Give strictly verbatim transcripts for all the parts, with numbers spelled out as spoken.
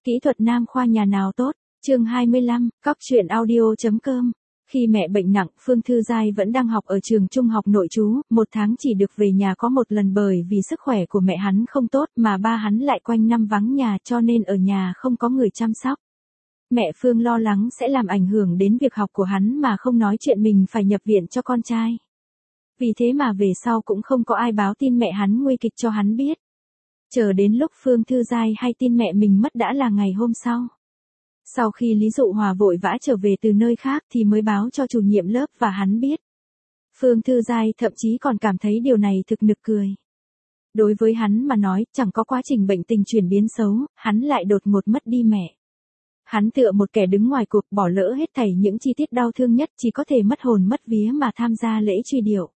Kỹ thuật nam khoa nhà nào tốt? Chương hai mươi lăm, cóc truyện audio.com. Khi mẹ bệnh nặng, Phương Thư Giai vẫn đang học ở trường trung học nội trú, một tháng chỉ được về nhà có một lần bởi vì sức khỏe của mẹ hắn không tốt mà ba hắn lại quanh năm vắng nhà cho nên ở nhà không có người chăm sóc. Mẹ Phương lo lắng sẽ làm ảnh hưởng đến việc học của hắn mà không nói chuyện mình phải nhập viện cho con trai. Vì thế mà về sau cũng không có ai báo tin mẹ hắn nguy kịch cho hắn biết. Chờ đến lúc Phương Thư Giai hay tin mẹ mình mất đã là ngày hôm sau. Sau khi Lý Dụ Hòa vội vã trở về từ nơi khác thì mới báo cho chủ nhiệm lớp và hắn biết. Phương Thư Giai thậm chí còn cảm thấy điều này thực nực cười. Đối với hắn mà nói, chẳng có quá trình bệnh tình chuyển biến xấu, hắn lại đột ngột mất đi mẹ. Hắn tựa một kẻ đứng ngoài cuộc bỏ lỡ hết thảy những chi tiết đau thương nhất, chỉ có thể mất hồn mất vía mà tham gia lễ truy điệu.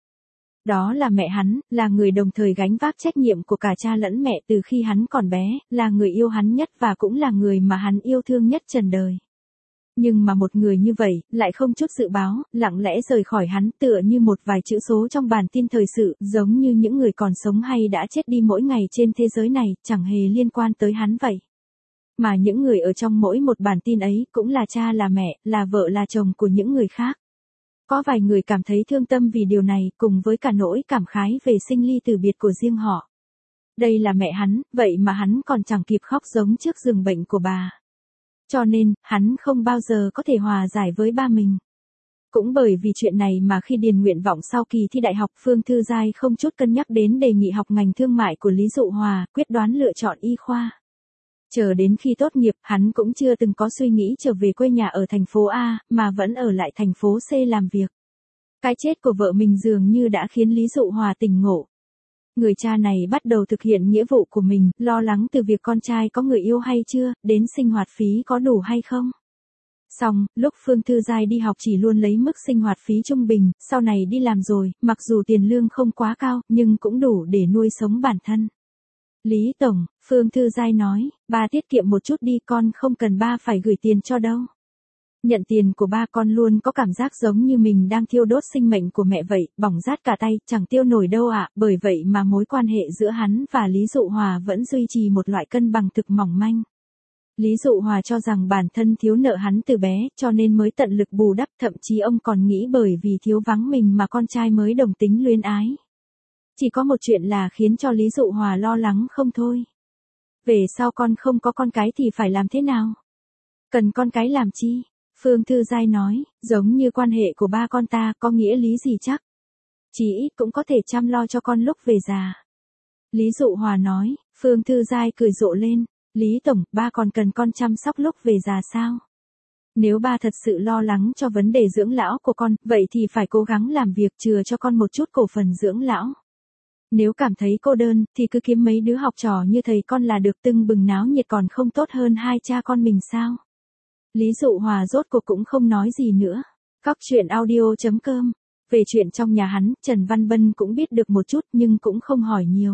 Đó là mẹ hắn, là người đồng thời gánh vác trách nhiệm của cả cha lẫn mẹ từ khi hắn còn bé, là người yêu hắn nhất và cũng là người mà hắn yêu thương nhất trần đời. Nhưng mà một người như vậy, lại không chút dự báo, lặng lẽ rời khỏi hắn tựa như một vài chữ số trong bản tin thời sự, giống như những người còn sống hay đã chết đi mỗi ngày trên thế giới này, chẳng hề liên quan tới hắn vậy. Mà những người ở trong mỗi một bản tin ấy cũng là cha là mẹ, là vợ là chồng của những người khác. Có vài người cảm thấy thương tâm vì điều này, cùng với cả nỗi cảm khái về sinh ly từ biệt của riêng họ. Đây là mẹ hắn, vậy mà hắn còn chẳng kịp khóc giống trước giường bệnh của bà. Cho nên, hắn không bao giờ có thể hòa giải với ba mình. Cũng bởi vì chuyện này mà khi điền nguyện vọng sau kỳ thi đại học, Phương Thư Giai không chút cân nhắc đến đề nghị học ngành thương mại của Lý Dụ Hòa, quyết đoán lựa chọn y khoa. Chờ đến khi tốt nghiệp, hắn cũng chưa từng có suy nghĩ trở về quê nhà ở thành phố A, mà vẫn ở lại thành phố C làm việc. Cái chết của vợ mình dường như đã khiến Lý Dụ Hòa tỉnh ngộ. Người cha này bắt đầu thực hiện nghĩa vụ của mình, lo lắng từ việc con trai có người yêu hay chưa, đến sinh hoạt phí có đủ hay không. Xong, lúc Phương Thư Giai đi học chỉ luôn lấy mức sinh hoạt phí trung bình, sau này đi làm rồi, mặc dù tiền lương không quá cao, nhưng cũng đủ để nuôi sống bản thân. Lý Tổng, Phương Thư Giai nói, ba tiết kiệm một chút đi, con không cần ba phải gửi tiền cho đâu. Nhận tiền của ba, con luôn có cảm giác giống như mình đang thiêu đốt sinh mệnh của mẹ vậy, bỏng rát cả tay, chẳng tiêu nổi đâu ạ, bởi vậy mà mối quan hệ giữa hắn và Lý Dụ Hòa vẫn duy trì một loại cân bằng thực mỏng manh. Lý Dụ Hòa cho rằng bản thân thiếu nợ hắn từ bé, cho nên mới tận lực bù đắp, thậm chí ông còn nghĩ bởi vì thiếu vắng mình mà con trai mới đồng tính luyến ái. Chỉ có một chuyện là khiến cho Lý Dụ Hòa lo lắng không thôi. Về sau con không có con cái thì phải làm thế nào? Cần con cái làm chi? Phương Thư Giai nói, giống như quan hệ của ba con ta, có nghĩa lý gì chắc? Chí ít cũng có thể chăm lo cho con lúc về già. Lý Dụ Hòa nói, Phương Thư Giai cười rộ lên, Lý Tổng, ba còn cần con chăm sóc lúc về già sao? Nếu ba thật sự lo lắng cho vấn đề dưỡng lão của con, vậy thì phải cố gắng làm việc chừa cho con một chút cổ phần dưỡng lão. Nếu cảm thấy cô đơn, thì cứ kiếm mấy đứa học trò như thầy con là được, tưng bừng náo nhiệt còn không tốt hơn hai cha con mình sao? Lý Dụ Hòa rốt cuộc cũng không nói gì nữa. Cóc truyện audio.com. Về chuyện trong nhà hắn, Trần Văn Bân cũng biết được một chút nhưng cũng không hỏi nhiều.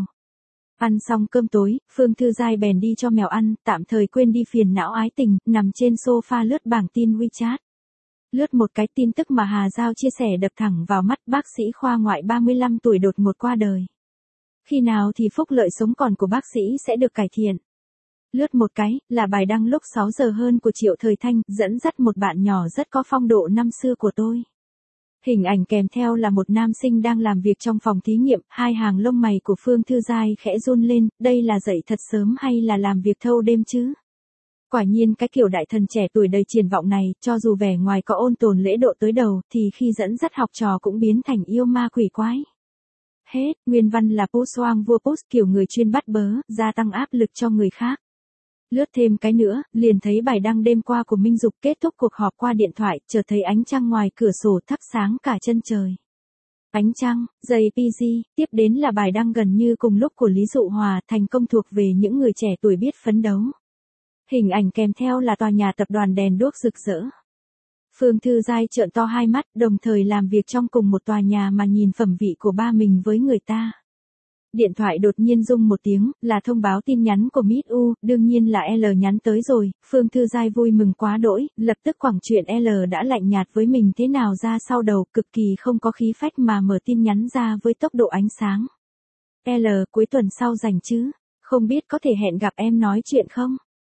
Ăn xong cơm tối, Phương Thư Giai bèn đi cho mèo ăn, tạm thời quên đi phiền não ái tình, nằm trên sofa lướt bảng tin WeChat. Lướt một cái tin tức mà Hà Giao chia sẻ đập thẳng vào mắt, bác sĩ khoa ngoại ba mươi lăm tuổi đột ngột qua đời. Khi nào thì phúc lợi sống còn của bác sĩ sẽ được cải thiện? Lướt một cái, là bài đăng lúc sáu giờ hơn của Triệu Thời Thanh, dẫn dắt một bạn nhỏ rất có phong độ năm xưa của tôi. Hình ảnh kèm theo là một nam sinh đang làm việc trong phòng thí nghiệm, hai hàng lông mày của Phương Thư Giai khẽ run lên, đây là dậy thật sớm hay là làm việc thâu đêm chứ? Quả nhiên cái kiểu đại thần trẻ tuổi đầy triển vọng này, cho dù vẻ ngoài có ôn tồn lễ độ tới đầu, thì khi dẫn dắt học trò cũng biến thành yêu ma quỷ quái. Hết, nguyên văn là post hoang vua post kiểu người chuyên bắt bớ, gia tăng áp lực cho người khác. Lướt thêm cái nữa, liền thấy bài đăng đêm qua của Minh Dục, kết thúc cuộc họp qua điện thoại, chợt thấy ánh trăng ngoài cửa sổ thắp sáng cả chân trời. Ánh trăng, giây pê giê, tiếp đến là bài đăng gần như cùng lúc của Lý Dụ Hòa, thành công thuộc về những người trẻ tuổi biết phấn đấu. Hình ảnh kèm theo là tòa nhà tập đoàn đèn đuốc rực rỡ. Phương Thư Giai trợn to hai mắt, đồng thời làm việc trong cùng một tòa nhà mà nhìn phẩm vị của ba mình với người ta. Điện thoại đột nhiên rung một tiếng, là thông báo tin nhắn của Mít U, đương nhiên là L nhắn tới rồi, Phương Thư Giai vui mừng quá đỗi, lập tức quẳng chuyện L đã lạnh nhạt với mình thế nào ra sau đầu, cực kỳ không có khí phách mà mở tin nhắn ra với tốc độ ánh sáng. L, cuối tuần sau rảnh chứ? Không biết có thể hẹn gặp em nói chuyện không?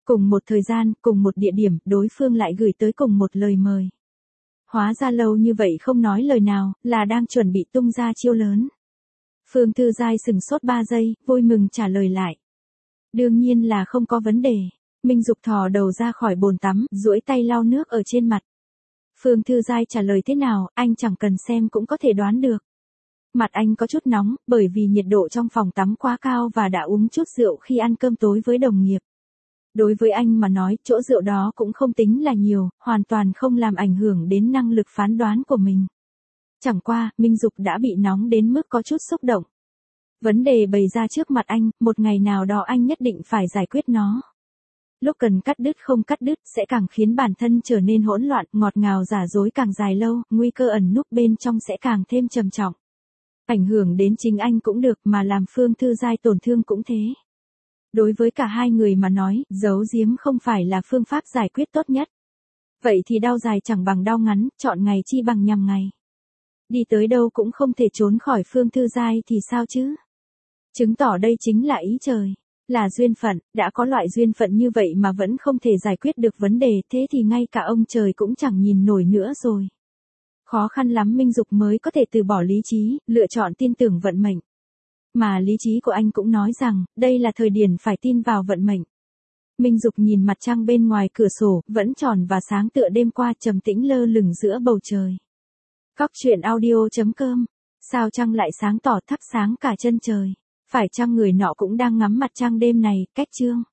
Cùng một thời gian, cùng một địa điểm, đối phương lại gửi tới cùng một lời mời. Hóa ra lâu như vậy không nói lời nào, là đang chuẩn bị tung ra chiêu lớn. Phương Thư Giai sừng sốt ba giây, vui mừng trả lời lại. Đương nhiên là không có vấn đề. Minh Dục thò đầu ra khỏi bồn tắm, duỗi tay lau nước ở trên mặt. Phương Thư Giai trả lời thế nào, anh chẳng cần xem cũng có thể đoán được. Mặt anh có chút nóng, bởi vì nhiệt độ trong phòng tắm quá cao và đã uống chút rượu khi ăn cơm tối với đồng nghiệp. Đối với anh mà nói, chỗ rượu đó cũng không tính là nhiều, hoàn toàn không làm ảnh hưởng đến năng lực phán đoán của mình. Chẳng qua, Minh Dục đã bị nóng đến mức có chút xúc động. Vấn đề bày ra trước mặt anh, một ngày nào đó anh nhất định phải giải quyết nó. Lúc cần cắt đứt không cắt đứt sẽ càng khiến bản thân trở nên hỗn loạn, ngọt ngào giả dối càng dài lâu, nguy cơ ẩn núp bên trong sẽ càng thêm trầm trọng. Ảnh hưởng đến chính anh cũng được mà làm Phương Thư Giai tổn thương cũng thế. Đối với cả hai người mà nói, giấu giếm không phải là phương pháp giải quyết tốt nhất. Vậy thì đau dài chẳng bằng đau ngắn, chọn ngày chi bằng nhằm ngày. Đi tới đâu cũng không thể trốn khỏi Phương Thư Giai thì sao chứ? Chứng tỏ đây chính là ý trời, là duyên phận, đã có loại duyên phận như vậy mà vẫn không thể giải quyết được vấn đề, thế thì ngay cả ông trời cũng chẳng nhìn nổi nữa rồi. Khó khăn lắm Minh Dục mới có thể từ bỏ lý trí, lựa chọn tin tưởng vận mệnh. Mà lý trí của anh cũng nói rằng, đây là thời điểm phải tin vào vận mệnh. Minh Dục nhìn mặt trăng bên ngoài cửa sổ, vẫn tròn và sáng tựa đêm qua trầm tĩnh lơ lửng giữa bầu trời. Cóc truyện audio chấm com. Sao trăng lại sáng tỏ thắp sáng cả chân trời? Phải chăng người nọ cũng đang ngắm mặt trăng đêm này, cách chương.